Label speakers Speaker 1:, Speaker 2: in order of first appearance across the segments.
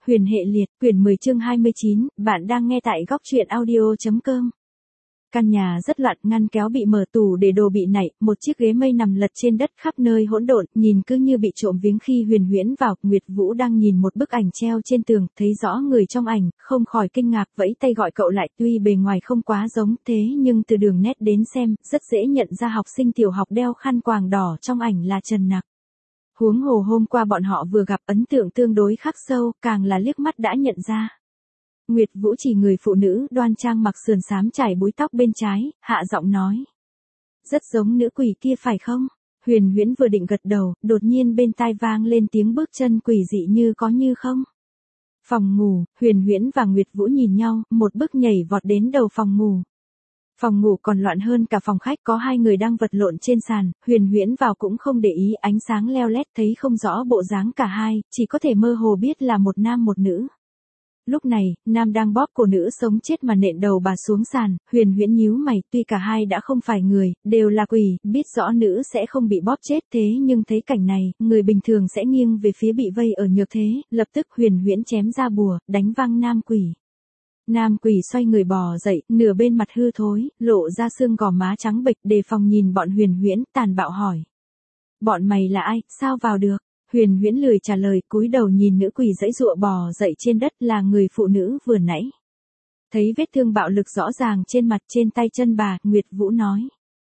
Speaker 1: Huyền hệ liệt, quyển 10 chương 29, bạn đang nghe tại góc truyện audio.com. Căn nhà rất loạn, ngăn kéo bị mở, tủ để đồ bị nảy, một chiếc ghế mây nằm lật trên đất khắp nơi hỗn độn, nhìn cứ như bị trộm viếng. Khi Huyền huyễn vào, Nguyệt Vũ đang nhìn một bức ảnh treo trên tường, thấy rõ người trong ảnh, không khỏi kinh ngạc, vẫy tay gọi cậu lại. Tuy bề ngoài không quá giống, thế nhưng từ đường nét đến xem, rất dễ nhận ra học sinh tiểu học đeo khăn quàng đỏ trong ảnh là Trần Nặc. Huống hồ hôm qua bọn họ vừa gặp, ấn tượng tương đối khắc sâu, càng là liếc mắt đã nhận ra. Nguyệt Vũ chỉ người phụ nữ đoan trang mặc sườn xám trải búi tóc bên trái, hạ giọng nói. Rất giống nữ quỷ kia phải không? Huyền huyễn vừa định gật đầu, đột nhiên bên tai vang lên tiếng bước chân quỷ dị như có như không. Phòng ngủ, Huyền huyễn và Nguyệt Vũ nhìn nhau, một bước nhảy vọt đến đầu phòng ngủ. Phòng ngủ còn loạn hơn cả phòng khách, có hai người đang vật lộn trên sàn. Huyền huyễn vào cũng không để ý, ánh sáng leo lét thấy không rõ bộ dáng cả hai, chỉ có thể mơ hồ biết là một nam một nữ. Lúc này, nam đang bóp cổ nữ sống chết mà nện đầu bà xuống sàn. Huyền huyễn nhíu mày, tuy cả hai đã không phải người, đều là quỷ, biết rõ nữ sẽ không bị bóp chết, thế nhưng thấy cảnh này, người bình thường sẽ nghiêng về phía bị vây ở nhược thế. Lập tức Huyền huyễn chém ra bùa, đánh văng nam quỷ. Nam quỷ xoay người bò dậy, nửa bên mặt hư thối, lộ ra xương gò má trắng bệch, đề phòng nhìn bọn Huyền huyễn, tàn bạo hỏi. Bọn mày là ai, sao vào được? Huyền huyễn lười trả lời, cúi đầu nhìn nữ quỷ giãy giụa bò dậy trên đất, là người phụ nữ vừa nãy. Thấy vết thương bạo lực rõ ràng trên mặt trên tay chân bà, Nguyệt Vũ nói.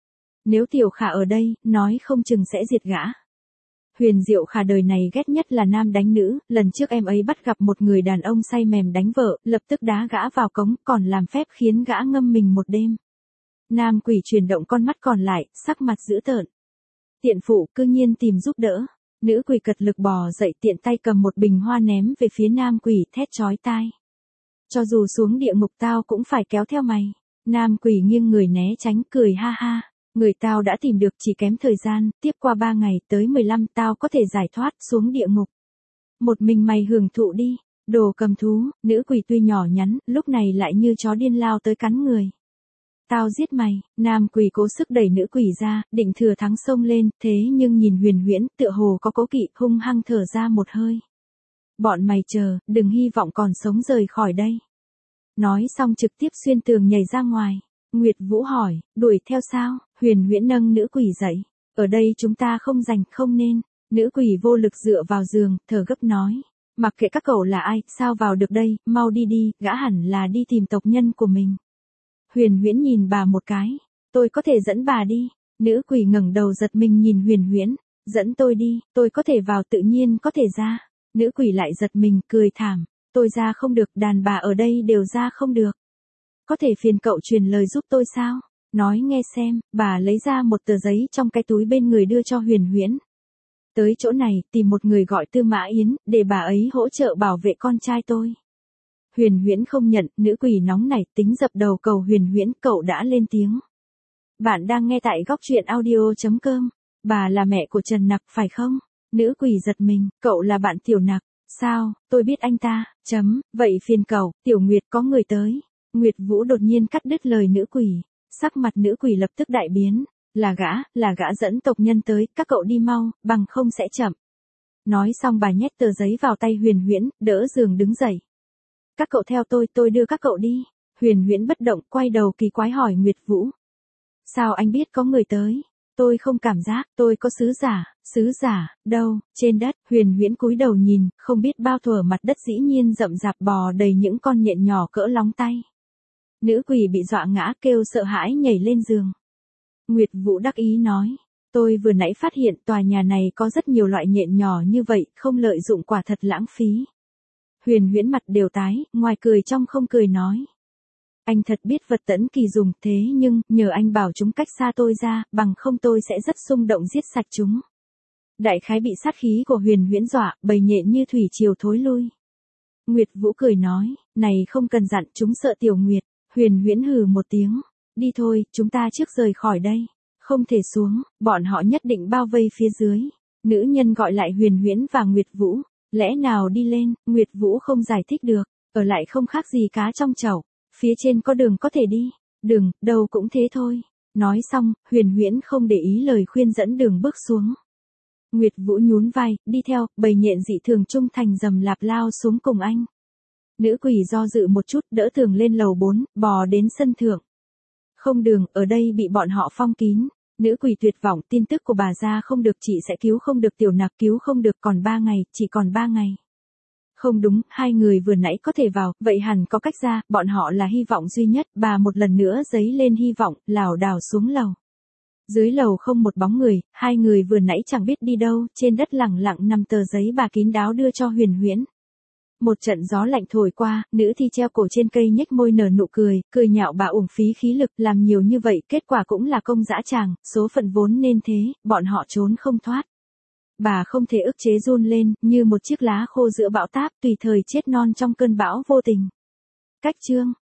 Speaker 1: Nếu Tiểu Khả ở đây, nói không chừng sẽ diệt gã. Huyền Diệu Khả đời này ghét nhất là nam đánh nữ, lần trước em ấy bắt gặp một người đàn ông say mềm đánh vợ, lập tức đá gã vào cống, còn làm phép khiến gã ngâm mình một đêm. Nam quỷ chuyển động con mắt còn lại, sắc mặt dữ tợn. Tiện phụ cư nhiên tìm giúp đỡ. Nữ quỷ cật lực bò dậy, tiện tay cầm một bình hoa ném về phía nam quỷ, thét chói tai. Cho dù xuống địa ngục tao cũng phải kéo theo mày. Nam quỷ nghiêng người né tránh, cười ha ha. Người tao đã tìm được, chỉ kém thời gian, tiếp qua 3 ngày, tới 15 tao có thể giải thoát xuống địa ngục. Một mình mày hưởng thụ đi, đồ cầm thú. Nữ quỷ tuy nhỏ nhắn, lúc này lại như chó điên lao tới cắn người. Tao giết mày. Nam quỷ cố sức đẩy nữ quỷ ra, định thừa thắng xông lên, thế nhưng nhìn Huyền huyễn, tựa hồ có cố kỵ, hung hăng thở ra một hơi. Bọn mày chờ, đừng hy vọng còn sống rời khỏi đây. Nói xong trực tiếp xuyên tường nhảy ra ngoài. Nguyệt Vũ hỏi, đuổi theo sao? Huyền huyễn nâng nữ quỷ dậy. Ở đây chúng ta không rảnh, không nên. Nữ quỷ vô lực dựa vào giường, thở gấp nói. Mặc kệ các cậu là ai, sao vào được đây, mau đi đi, gã hẳn là đi tìm tộc nhân của mình. Huyền huyễn nhìn bà một cái. Tôi có thể dẫn bà đi. Nữ quỷ ngẩng đầu giật mình nhìn Huyền huyễn. Dẫn tôi đi, tôi có thể vào tự nhiên có thể ra. Nữ quỷ lại giật mình, cười thảm. Tôi ra không được, đàn bà ở đây đều ra không được. Có thể phiền cậu truyền lời giúp tôi sao? Nói nghe xem. Bà lấy ra một tờ giấy trong cái túi bên người đưa cho Huyền huyễn. Tới chỗ này, tìm một người gọi Tư Mã Yến, để bà ấy hỗ trợ bảo vệ con trai tôi. Huyền huyễn không nhận, nữ quỷ nóng nảy, tính dập đầu cầu Huyền huyễn, cậu đã lên tiếng. Bạn đang nghe tại góc truyện audio.com. Bà là mẹ của Trần Nặc phải không? Nữ quỷ giật mình, cậu là bạn Tiểu Nặc. Sao, tôi biết anh ta, vậy phiền cậu, Tiểu Nguyệt có người tới. Nguyệt Vũ đột nhiên cắt đứt lời nữ quỷ. Sắc mặt nữ quỷ lập tức đại biến. Là gã dẫn tộc nhân tới, các cậu đi mau, bằng không sẽ chậm. Nói xong bà nhét tờ giấy vào tay Huyền huyễn, đỡ giường đứng dậy. Các cậu theo tôi đưa các cậu đi. Huyền huyễn bất động, quay đầu kỳ quái hỏi Nguyệt Vũ. Sao anh biết có người tới? Tôi không cảm giác, tôi có sứ giả, đâu, trên đất. Huyền huyễn cúi đầu nhìn, không biết bao thuở mặt đất dĩ nhiên rậm rạp bò đầy những con nhện nhỏ cỡ lóng tay. Nữ quỷ bị dọa ngã, kêu sợ hãi nhảy lên giường. Nguyệt Vũ đắc ý nói. Tôi vừa nãy phát hiện tòa nhà này có rất nhiều loại nhện nhỏ như vậy, không lợi dụng quả thật lãng phí. Huyền huyễn mặt đều tái, ngoài cười trong không cười nói. Anh thật biết vật tẫn kỳ dùng, thế nhưng, nhờ anh bảo chúng cách xa tôi ra, bằng không tôi sẽ rất xung động giết sạch chúng. Đại khái bị sát khí của Huyền huyễn dọa, bầy nhện như thủy triều thối lui. Nguyệt Vũ cười nói, này không cần dặn, chúng sợ Tiểu Nguyệt. Huyền huyễn hừ một tiếng. Đi thôi, chúng ta trước rời khỏi đây. Không thể xuống, bọn họ nhất định bao vây phía dưới. Nữ nhân gọi lại Huyền huyễn và Nguyệt Vũ. Lẽ nào đi lên, Nguyệt Vũ không giải thích được. Ở lại không khác gì cá trong chậu. Phía trên có đường có thể đi. Đường, đâu cũng thế thôi. Nói xong, Huyền huyễn không để ý lời khuyên dẫn đường bước xuống. Nguyệt Vũ nhún vai, đi theo, bầy nhện dị thường trung thành rầm lạp lao xuống cùng anh. Nữ quỷ do dự một chút, đỡ Thường lên lầu 4, bò đến sân thượng. Không đường, ở đây bị bọn họ phong kín. Nữ quỷ tuyệt vọng, tin tức của bà ra không được, chị sẽ cứu không được, Tiểu Nặc cứu không được, còn 3 ngày, chỉ còn 3 ngày. Không đúng, 2 người vừa nãy có thể vào, vậy hẳn có cách ra, bọn họ là hy vọng duy nhất, bà một lần nữa giấy lên hy vọng, lảo đảo xuống lầu. Dưới lầu không một bóng người, 2 người vừa nãy chẳng biết đi đâu, trên đất lẳng lặng nằm tờ giấy bà kín đáo đưa cho Huyền Huyễn. Một trận gió lạnh thổi qua, nữ thi treo cổ trên cây nhếch môi nở nụ cười, cười nhạo bà uổng phí khí lực, làm nhiều như vậy, kết quả cũng là công dã tràng, số phận vốn nên thế, bọn họ trốn không thoát. Bà không thể ức chế run lên, như một chiếc lá khô giữa bão táp, tùy thời chết non trong cơn bão vô tình. Cách chương